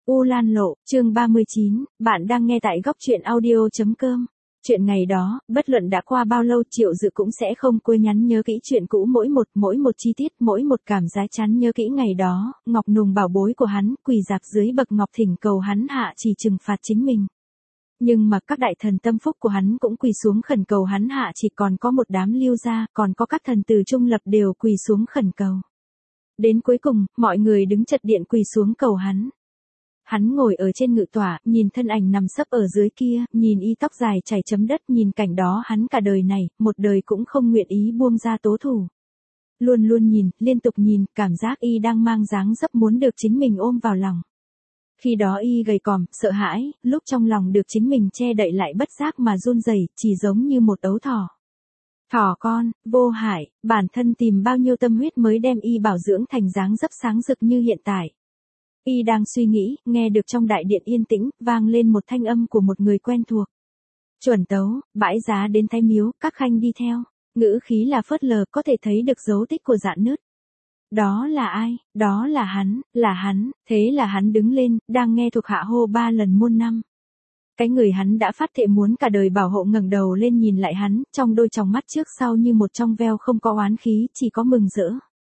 U Lan Lộ, chương 39, bạn đang nghe tại góc truyện audio.com. Chuyện ngày đó, bất luận đã qua bao lâu Triệu Dự cũng sẽ không quên nhắn nhớ kỹ chuyện cũ mỗi một chi tiết, mỗi một cảm giác chắn nhớ kỹ ngày đó, Ngọc Nùng bảo bối của hắn, quỳ dạp dưới bậc ngọc thỉnh cầu hắn hạ chỉ trừng phạt chính mình. Nhưng mà các đại thần tâm phúc của hắn cũng quỳ xuống khẩn cầu hắn hạ chỉ, còn có một đám Lưu gia, còn có các thần tử trung lập đều quỳ xuống khẩn cầu. Đến cuối cùng, mọi người đứng chật điện quỳ xuống cầu hắn. Hắn ngồi ở trên ngự tỏa, nhìn thân ảnh nằm sấp ở dưới kia, nhìn y tóc dài chảy chấm đất, nhìn cảnh đó hắn cả đời này, một đời cũng không nguyện ý buông ra tố thủ. Luôn luôn nhìn, liên tục nhìn, cảm giác y đang mang dáng dấp muốn được chính mình ôm vào lòng. Khi đó y gầy còm, sợ hãi, lúc trong lòng được chính mình che đậy lại bất giác mà run rẩy, chỉ giống như một ấu thỏ. Thỏ con, vô hại, bản thân tìm bao nhiêu tâm huyết mới đem y bảo dưỡng thành dáng dấp sáng rực như hiện tại. Y đang suy nghĩ, nghe được trong đại điện yên tĩnh, vang lên một thanh âm của một người quen thuộc. Chuẩn tấu, bãi giá đến Thái Miếu, các khanh đi theo. Ngữ khí là phớt lờ, có thể thấy được dấu tích của dạn nứt. Đó là ai? Đó là hắn, thế là hắn đứng lên, đang nghe thuộc hạ hô 3 lần muôn năm. Cái người hắn đã phát thệ muốn cả đời bảo hộ ngẩng đầu lên nhìn lại hắn, trong đôi tròng mắt trước sau như một trong veo không có oán khí, chỉ có mừng rỡ.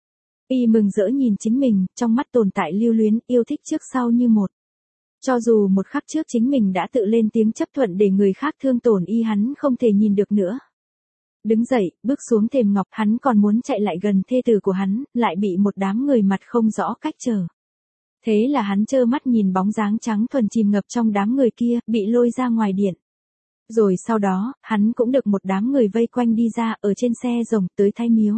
Y mừng rỡ nhìn chính mình, trong mắt tồn tại lưu luyến, yêu thích trước sau như một. Cho dù một khắc trước chính mình đã tự lên tiếng chấp thuận để người khác thương tổn y, hắn không thể nhìn được nữa. Đứng dậy, bước xuống thềm ngọc, hắn còn muốn chạy lại gần thê tử của hắn, lại bị một đám người mặt không rõ cách chờ. Thế là hắn trơ mắt nhìn bóng dáng trắng thuần chìm ngập trong đám người kia, bị lôi ra ngoài điện. Rồi sau đó, hắn cũng được một đám người vây quanh đi ra, ở trên xe rồng, tới Thái Miếu.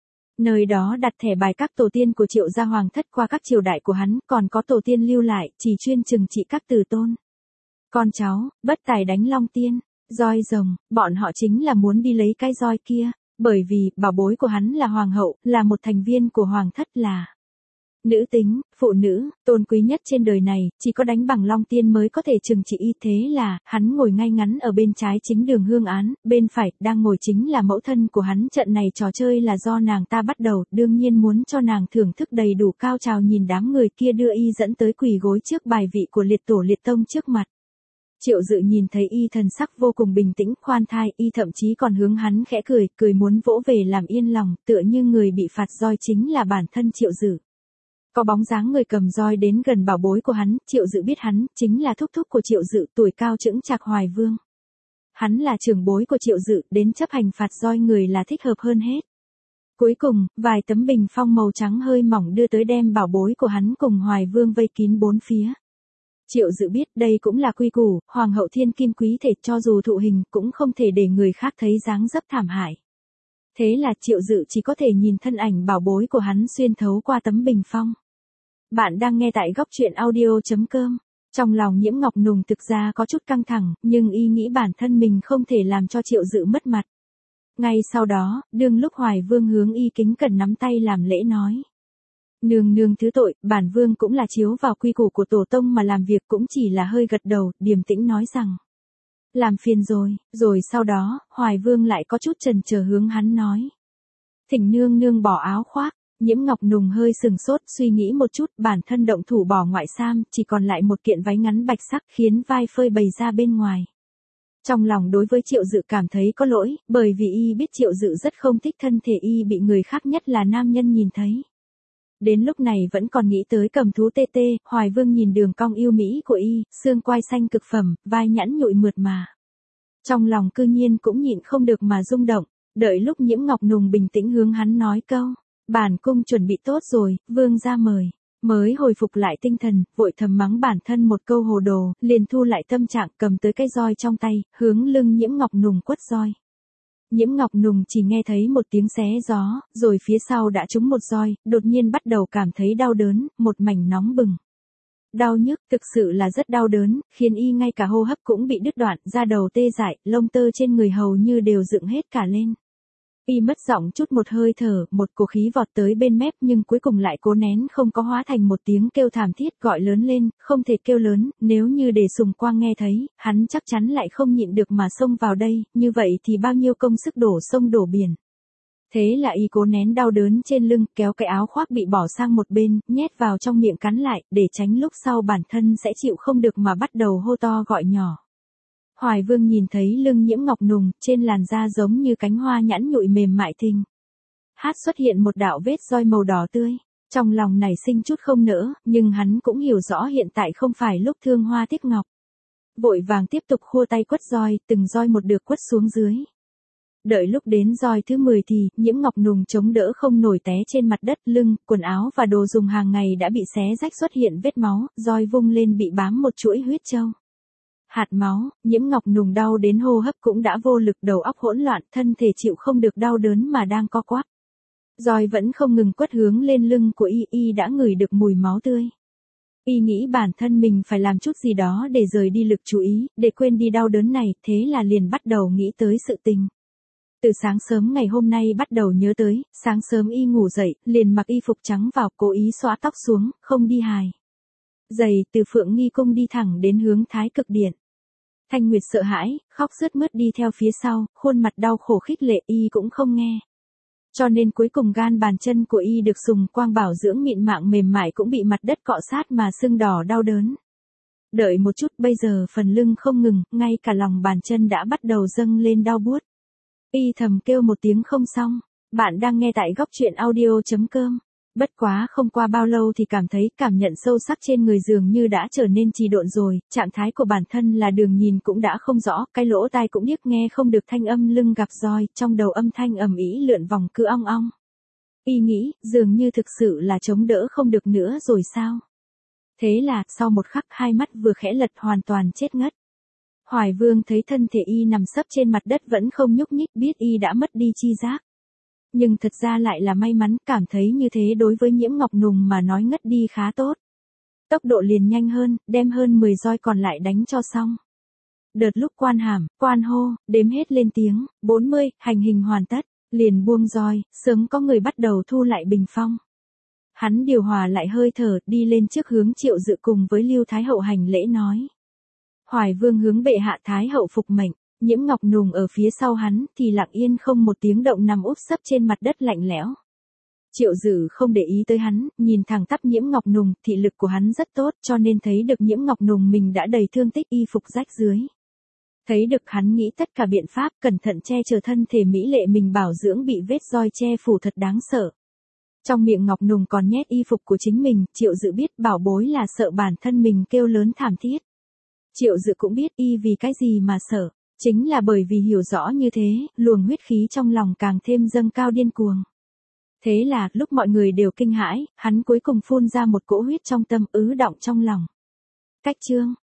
Nơi đó đặt thẻ bài các tổ tiên của Triệu gia hoàng thất qua các triều đại của hắn, còn có tổ tiên lưu lại, chỉ chuyên trừng trị các tử tôn. Con cháu, bất tài đánh long tiên, roi rồng, bọn họ chính là muốn đi lấy cái roi kia, bởi vì, bảo bối của hắn là hoàng hậu, là một thành viên của hoàng thất, là nữ tính, phụ nữ, tôn quý nhất trên đời này, chỉ có đánh bằng long tiên mới có thể trừng trị y. Thế là, hắn ngồi ngay ngắn ở bên trái chính đường hương án, bên phải, đang ngồi chính là mẫu thân của hắn. Trận này trò chơi là do nàng ta bắt đầu, đương nhiên muốn cho nàng thưởng thức đầy đủ cao trào. Nhìn đám người kia đưa y dẫn tới quỳ gối trước bài vị của liệt tổ liệt tông trước mặt. Triệu Dự nhìn thấy y thần sắc vô cùng bình tĩnh, khoan thai, y thậm chí còn hướng hắn khẽ cười muốn vỗ về làm yên lòng, tựa như người bị phạt roi chính là bản thân Triệu Dự. Có bóng dáng người cầm roi đến gần bảo bối của hắn, Triệu Dự biết hắn chính là thúc thúc của Triệu Dự, tuổi cao chững chạc Hoài Vương. Hắn là trưởng bối của Triệu Dự, đến chấp hành phạt roi người là thích hợp hơn hết. Cuối cùng, vài tấm bình phong màu trắng hơi mỏng đưa tới đem bảo bối của hắn cùng Hoài Vương vây kín bốn phía. Triệu Dự biết đây cũng là quy củ, hoàng hậu thiên kim quý thể, cho dù thụ hình cũng không thể để người khác thấy dáng dấp thảm hại. Thế là Triệu Dự chỉ có thể nhìn thân ảnh bảo bối của hắn xuyên thấu qua tấm bình phong. Bạn đang nghe tại góc truyện audio.com. Trong lòng Nhiễm Ngọc Nùng thực ra có chút căng thẳng, nhưng y nghĩ bản thân mình không thể làm cho Triệu Dự mất mặt. Ngay sau đó, đương lúc Hoài Vương hướng y kính cẩn nắm tay làm lễ nói. Nương nương thứ tội, bản vương cũng là chiếu vào quy củ của tổ tông mà làm việc, cũng chỉ là hơi gật đầu, điềm tĩnh nói rằng. Làm phiền rồi, rồi sau đó, Hoài Vương lại có chút chần chờ hướng hắn nói. Thỉnh nương nương bỏ áo khoác. Nhiễm Ngọc Nùng hơi sừng sốt, suy nghĩ một chút, bản thân động thủ bỏ ngoại sam, chỉ còn lại một kiện váy ngắn bạch sắc, khiến vai phơi bày ra bên ngoài. Trong lòng đối với Triệu Dự cảm thấy có lỗi, bởi vì y biết Triệu Dự rất không thích thân thể y bị người khác nhất là nam nhân nhìn thấy. Đến lúc này vẫn còn nghĩ tới cầm thú tê tê, Hoài Vương nhìn đường cong yêu mỹ của y, xương quai xanh cực phẩm, vai nhẵn nhụi mượt mà. Trong lòng cư nhiên cũng nhịn không được mà rung động, đợi lúc Nhiễm Ngọc Nùng bình tĩnh hướng hắn nói câu. Bản cung chuẩn bị tốt rồi, vương gia mời. Mới hồi phục lại tinh thần, vội thầm mắng bản thân một câu hồ đồ, liền thu lại tâm trạng, cầm tới cái roi trong tay, hướng lưng Nhiễm Ngọc Nùng quất roi. Nhiễm Ngọc Nùng chỉ nghe thấy một tiếng xé gió, rồi phía sau đã trúng một roi, đột nhiên bắt đầu cảm thấy đau đớn, một mảnh nóng bừng. Đau nhức, thực sự là rất đau đớn, khiến y ngay cả hô hấp cũng bị đứt đoạn, da đầu tê dại, lông tơ trên người hầu như đều dựng hết cả lên. Y mất giọng chút một hơi thở, một cổ khí vọt tới bên mép, nhưng cuối cùng lại cố nén không có, hóa thành một tiếng kêu thảm thiết, gọi lớn lên, không thể kêu lớn, nếu như để Sùng Quang nghe thấy, hắn chắc chắn lại không nhịn được mà xông vào đây, như vậy thì bao nhiêu công sức đổ sông đổ biển. Thế là y cố nén đau đớn trên lưng, kéo cái áo khoác bị bỏ sang một bên, nhét vào trong miệng cắn lại, để tránh lúc sau bản thân sẽ chịu không được mà bắt đầu hô to gọi nhỏ. Hoài Vương nhìn thấy lưng Nhiễm Ngọc Nùng, trên làn da giống như cánh hoa nhẵn nhụi mềm mại thình. Hát xuất hiện một đạo vết roi màu đỏ tươi. Trong lòng nảy sinh chút không nỡ, nhưng hắn cũng hiểu rõ hiện tại không phải lúc thương hoa tiếc ngọc. Vội vàng tiếp tục khua tay quất roi, từng roi một được quất xuống dưới. Đợi lúc đến roi thứ 10 thì, Nhiễm Ngọc Nùng chống đỡ không nổi té trên mặt đất, lưng, quần áo và đồ dùng hàng ngày đã bị xé rách xuất hiện vết máu, roi vung lên bị bám một chuỗi huyết châu. Hạt máu, Nhiễm Ngọc Nùng đau đến hô hấp cũng đã vô lực, đầu óc hỗn loạn, thân thể chịu không được đau đớn mà đang co quắp. Roi vẫn không ngừng quất hướng lên lưng của y đã ngửi được mùi máu tươi. Y nghĩ bản thân mình phải làm chút gì đó để rời đi lực chú ý, để quên đi đau đớn này, thế là liền bắt đầu nghĩ tới sự tình. Từ sáng sớm ngày hôm nay bắt đầu nhớ tới, sáng sớm y ngủ dậy, liền mặc y phục trắng vào, cố ý xõa tóc xuống, không đi hài. Giày từ Phượng Nghi Cung đi thẳng đến hướng Thái Cực Điện. Thanh Nguyệt sợ hãi, khóc sướt mướt đi theo phía sau, khuôn mặt đau khổ khích lệ, y cũng không nghe. Cho nên cuối cùng gan bàn chân của y được dùng quang bảo dưỡng mịn màng mềm mại cũng bị mặt đất cọ sát mà sưng đỏ đau đớn. Đợi một chút, bây giờ phần lưng không ngừng, ngay cả lòng bàn chân đã bắt đầu dâng lên đau buốt. Y thầm kêu một tiếng không xong. Bạn đang nghe tại góc truyện audio.com. Bất quá không qua bao lâu thì cảm thấy cảm nhận sâu sắc trên người dường như đã trở nên trì độn rồi, trạng thái của bản thân là đường nhìn cũng đã không rõ, cái lỗ tai cũng điếc nghe không được thanh âm lưng gặp roi, trong đầu âm thanh ầm ĩ lượn vòng cứ ong ong. Y nghĩ, dường như thực sự là chống đỡ không được nữa rồi sao? Thế là, sau một khắc hai mắt vừa khẽ lật hoàn toàn chết ngất. Hoài Vương thấy thân thể y nằm sấp trên mặt đất vẫn không nhúc nhích, biết y đã mất đi chi giác. Nhưng thật ra lại là may mắn, cảm thấy như thế đối với Nhiễm Ngọc Nùng mà nói ngất đi khá tốt. Tốc độ liền nhanh hơn, đem hơn 10 roi còn lại đánh cho xong. Đợt lúc quan hàm, quan hô, đếm hết lên tiếng, 40, hành hình hoàn tất, liền buông roi, sớm có người bắt đầu thu lại bình phong. Hắn điều hòa lại hơi thở, đi lên trước hướng Triệu Dự cùng với Lưu Thái Hậu hành lễ nói. Hoài Vương hướng bệ hạ Thái Hậu phục mệnh. Nhiễm Ngọc Nùng ở phía sau hắn thì lặng yên không một tiếng động nằm úp sấp trên mặt đất lạnh lẽo. Triệu Dử không để ý tới hắn, nhìn thẳng tắp Nhiễm Ngọc Nùng, thị lực của hắn rất tốt cho nên thấy được Nhiễm Ngọc Nùng mình đã đầy thương tích, y phục rách dưới. Thấy được hắn nghĩ tất cả biện pháp cẩn thận che chở thân thể mỹ lệ mình bảo dưỡng bị vết roi che phủ thật đáng sợ. Trong miệng Ngọc Nùng còn nhét y phục của chính mình, Triệu Dự biết bảo bối là sợ bản thân mình kêu lớn thảm thiết. Triệu Dự cũng biết y vì cái gì mà sợ. Chính là bởi vì hiểu rõ như thế, luồng huyết khí trong lòng càng thêm dâng cao điên cuồng. Thế là, lúc mọi người đều kinh hãi, hắn cuối cùng phun ra một cỗ huyết trong tâm ứ đọng trong lòng. Cách chương.